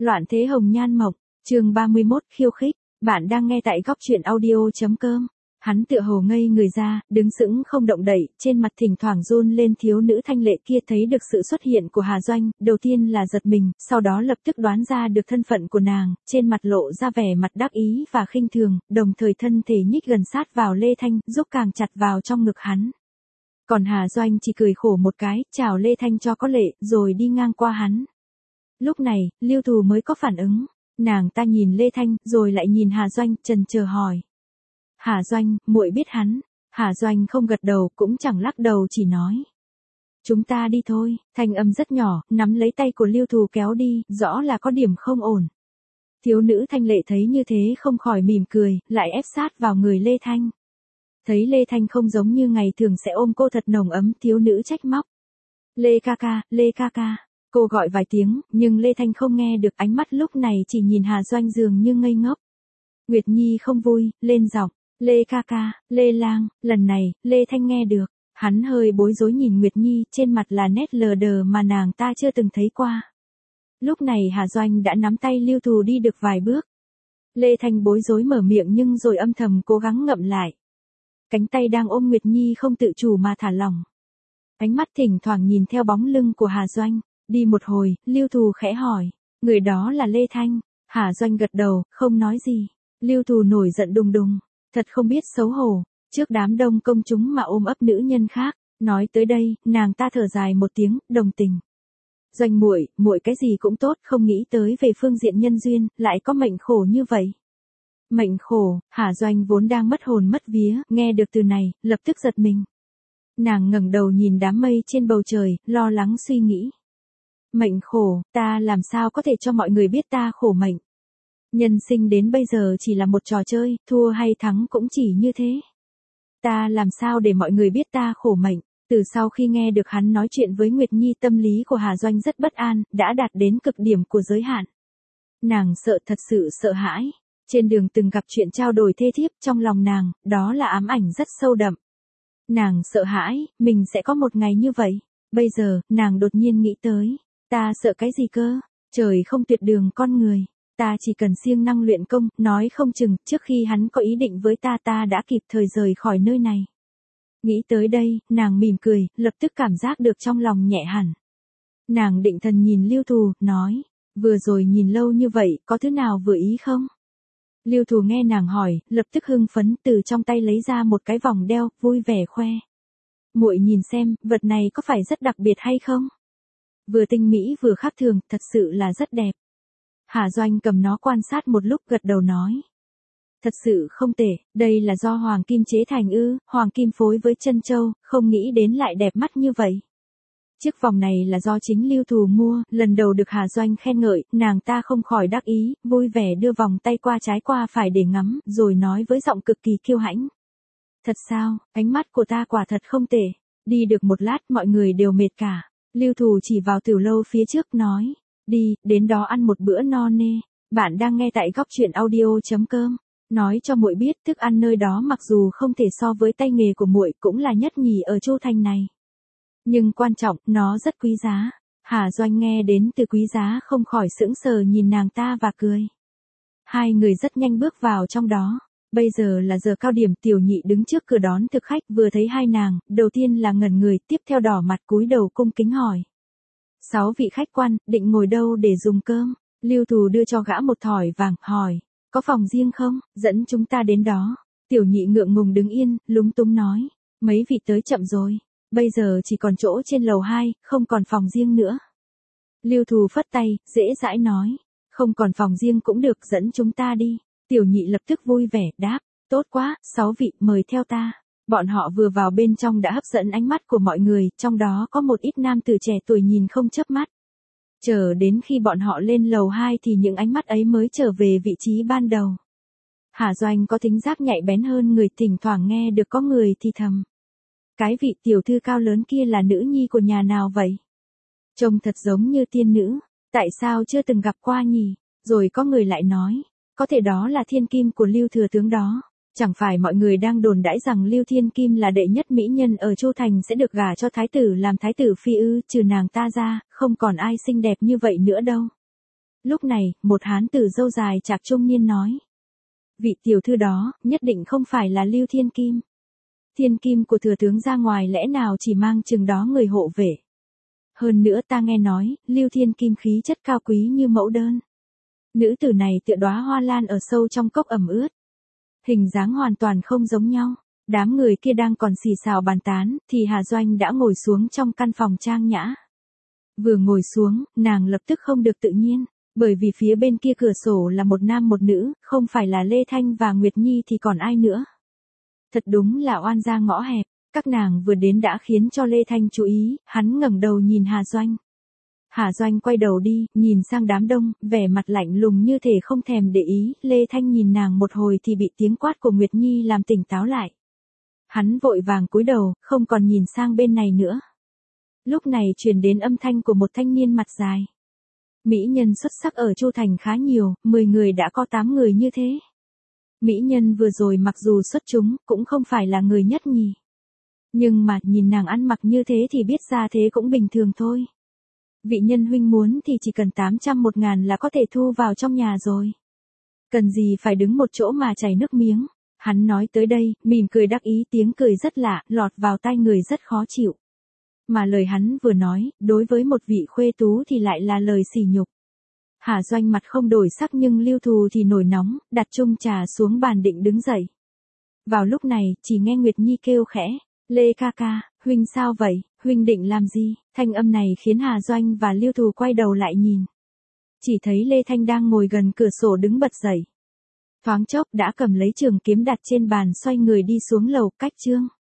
Loạn thế hồng nhan mộng, chương 31 khiêu khích, bạn đang nghe tại góc truyện audio.com. Hắn tựa hồ ngây người ra, đứng sững không động đậy, trên mặt thỉnh thoảng run lên. Thiếu nữ thanh lệ kia thấy được sự xuất hiện của Hà Doanh, đầu tiên là giật mình, sau đó lập tức đoán ra được thân phận của nàng, trên mặt lộ ra vẻ mặt đắc ý và khinh thường, đồng thời thân thể nhích gần sát vào Lê Thanh, giúp càng chặt vào trong ngực hắn. Còn Hà Doanh chỉ cười khổ một cái, chào Lê Thanh cho có lệ, rồi đi ngang qua hắn. Lúc này, Lưu Thù mới có phản ứng, nàng ta nhìn Lê Thanh, rồi lại nhìn Hà Doanh, chần chờ hỏi. Hà Doanh, muội biết hắn. Hà Doanh không gật đầu, cũng chẳng lắc đầu, chỉ nói. Chúng ta đi thôi. Thanh âm rất nhỏ, nắm lấy tay của Lưu Thù kéo đi, rõ là có điểm không ổn. Thiếu nữ thanh lệ thấy như thế không khỏi mỉm cười, lại ép sát vào người Lê Thanh. Thấy Lê Thanh không giống như ngày thường sẽ ôm cô thật nồng ấm, thiếu nữ trách móc. Lê ca ca, Lê ca ca. Cô gọi vài tiếng, nhưng Lê Thanh không nghe được, ánh mắt lúc này chỉ nhìn Hà Doanh dường như ngây ngốc. Nguyệt Nhi không vui, lên giọng. Lê ca ca, Lê lang, lần này, Lê Thanh nghe được. Hắn hơi bối rối nhìn Nguyệt Nhi, trên mặt là nét lờ đờ mà nàng ta chưa từng thấy qua. Lúc này Hà Doanh đã nắm tay Lưu Thù đi được vài bước. Lê Thanh bối rối mở miệng nhưng rồi âm thầm cố gắng ngậm lại. Cánh tay đang ôm Nguyệt Nhi không tự chủ mà thả lỏng. Ánh mắt thỉnh thoảng nhìn theo bóng lưng của Hà Doanh. Đi một hồi, Lưu Thù khẽ hỏi. Người đó là Lê Thanh. Hà Doanh gật đầu, không nói gì. Lưu Thù nổi giận đùng đùng. Thật không biết xấu hổ, trước đám đông công chúng mà ôm ấp nữ nhân khác. Nói tới đây, nàng ta thở dài một tiếng, đồng tình. Doanh muội, muội cái gì cũng tốt, không nghĩ tới về phương diện nhân duyên, lại có mệnh khổ như vậy. Mệnh khổ, Hà Doanh vốn đang mất hồn mất vía, nghe được từ này, lập tức giật mình. Nàng ngẩng đầu nhìn đám mây trên bầu trời, lo lắng suy nghĩ. Mệnh khổ, ta làm sao có thể cho mọi người biết ta khổ mệnh. Nhân sinh đến bây giờ chỉ là một trò chơi, thua hay thắng cũng chỉ như thế. Ta làm sao để mọi người biết ta khổ mệnh. Từ sau khi nghe được hắn nói chuyện với Nguyệt Nhi, tâm lý của Hà Doanh rất bất an, đã đạt đến cực điểm của giới hạn. Nàng sợ, thật sự sợ hãi. Trên đường từng gặp chuyện trao đổi thê thiếp, trong lòng nàng, đó là ám ảnh rất sâu đậm. Nàng sợ hãi, mình sẽ có một ngày như vậy. Bây giờ, nàng đột nhiên nghĩ tới. Ta sợ cái gì cơ? Trời không tuyệt đường con người. Ta chỉ cần siêng năng luyện công, nói không chừng, trước khi hắn có ý định với ta đã kịp thời rời khỏi nơi này. Nghĩ tới đây, nàng mỉm cười, lập tức cảm giác được trong lòng nhẹ hẳn. Nàng định thần nhìn Lưu Thù, nói. Vừa rồi nhìn lâu như vậy, có thứ nào vừa ý không? Lưu Thù nghe nàng hỏi, lập tức hưng phấn, từ trong tay lấy ra một cái vòng đeo, vui vẻ khoe. Muội nhìn xem, vật này có phải rất đặc biệt hay không? Vừa tinh mỹ vừa khác thường, thật sự là rất đẹp. Hà Doanh cầm nó quan sát một lúc, gật đầu nói. Thật sự không tệ, đây là do hoàng kim chế thành ư? Hoàng kim phối với chân châu, không nghĩ đến lại đẹp mắt như vậy. Chiếc vòng này là do chính Lưu Thù mua, lần đầu được Hà Doanh khen ngợi, nàng ta không khỏi đắc ý, vui vẻ đưa vòng tay qua trái qua phải để ngắm, rồi nói với giọng cực kỳ kiêu hãnh. Thật sao, ánh mắt của ta quả thật không tệ. Đi được một lát mọi người đều mệt cả. Lưu Thù chỉ vào tiểu lâu phía trước nói. Đi, đến đó ăn một bữa no nê. Bạn đang nghe tại góc truyện audio.com. Nói cho muội biết, thức ăn nơi đó mặc dù không thể so với tay nghề của muội, cũng là nhất nhì ở Chu Thành này. Nhưng quan trọng, nó rất quý giá. Hà Doanh nghe đến từ quý giá không khỏi sững sờ nhìn nàng ta và cười. Hai người rất nhanh bước vào trong đó. Bây giờ là giờ cao điểm, tiểu nhị đứng trước cửa đón thực khách, vừa thấy hai nàng, đầu tiên là ngẩn người, tiếp theo đỏ mặt cúi đầu cung kính hỏi. 6 vị khách quan, định ngồi đâu để dùng cơm? Lưu Thù đưa cho gã một thỏi vàng, hỏi. Có phòng riêng không? Dẫn chúng ta đến đó. Tiểu nhị ngượng ngùng đứng yên, lúng túng nói. Mấy vị tới chậm rồi. Bây giờ chỉ còn chỗ trên lầu 2, không còn phòng riêng nữa. Lưu Thù phất tay, dễ dãi nói. Không còn phòng riêng cũng được, dẫn chúng ta đi. Tiểu nhị lập tức vui vẻ, đáp. Tốt quá, 6 vị, mời theo ta. Bọn họ vừa vào bên trong đã hấp dẫn ánh mắt của mọi người, trong đó có một ít nam tử trẻ tuổi nhìn không chớp mắt. Chờ đến khi bọn họ lên lầu 2 thì những ánh mắt ấy mới trở về vị trí ban đầu. Hà Doanh có thính giác nhạy bén hơn người, thỉnh thoảng nghe được có người thì thầm. Cái vị tiểu thư cao lớn kia là nữ nhi của nhà nào vậy? Trông thật giống như tiên nữ, tại sao chưa từng gặp qua nhỉ? Rồi có người lại nói, có thể đó là thiên kim của Lưu thừa tướng đó. Chẳng phải mọi người đang đồn đãi rằng Lưu Thiên Kim là đệ nhất mỹ nhân ở Chu Thành sẽ được gả cho thái tử làm thái tử phi ư? Trừ nàng ta ra, không còn ai xinh đẹp như vậy nữa đâu. Lúc này, một hán tử râu dài chạc trung niên nói. Vị tiểu thư đó, nhất định không phải là Lưu Thiên Kim. Thiên kim của thừa tướng ra ngoài lẽ nào chỉ mang chừng đó người hộ vệ. Hơn nữa ta nghe nói, Lưu Thiên Kim khí chất cao quý như mẫu đơn. Nữ tử này tựa đóa hoa lan ở sâu trong cốc ẩm ướt. Hình dáng hoàn toàn không giống nhau. Đám người kia đang còn xì xào bàn tán, thì Hà Doanh đã ngồi xuống trong căn phòng trang nhã. Vừa ngồi xuống, nàng lập tức không được tự nhiên, bởi vì phía bên kia cửa sổ là một nam một nữ, không phải là Lê Thanh và Nguyệt Nhi thì còn ai nữa. Thật đúng là oan gia ngõ hẹp, các nàng vừa đến đã khiến cho Lê Thanh chú ý, hắn ngẩng đầu nhìn Hà Doanh. Hà Doanh quay đầu đi, nhìn sang đám đông, vẻ mặt lạnh lùng như thể không thèm để ý, Lê Thanh nhìn nàng một hồi thì bị tiếng quát của Nguyệt Nhi làm tỉnh táo lại. Hắn vội vàng cúi đầu, không còn nhìn sang bên này nữa. Lúc này truyền đến âm thanh của một thanh niên mặt dài. Mỹ nhân xuất sắc ở Chu Thành khá nhiều, 10 người đã có 8 người như thế. Mỹ nhân vừa rồi mặc dù xuất chúng, cũng không phải là người nhất nhì. Nhưng mà, nhìn nàng ăn mặc như thế thì biết ra thế cũng bình thường thôi. Vị nhân huynh muốn thì chỉ cần 800-1000 là có thể thu vào trong nhà rồi. Cần gì phải đứng một chỗ mà chảy nước miếng. Hắn nói tới đây, mỉm cười đắc ý, tiếng cười rất lạ, lọt vào tai người rất khó chịu. Mà lời hắn vừa nói, đối với một vị khuê tú thì lại là lời sỉ nhục. Hà Doanh mặt không đổi sắc nhưng Lưu Thù thì nổi nóng, đặt chung trà xuống bàn định đứng dậy. Vào lúc này, chỉ nghe Nguyệt Nhi kêu khẽ, Lê ca ca, huynh sao vậy, huynh định làm gì? Thanh âm này khiến Hà Doanh và Lưu Thù quay đầu lại nhìn. Chỉ thấy Lê Thanh đang ngồi gần cửa sổ đứng bật dậy. Thoáng chốc đã cầm lấy trường kiếm đặt trên bàn xoay người đi xuống lầu cách Trương.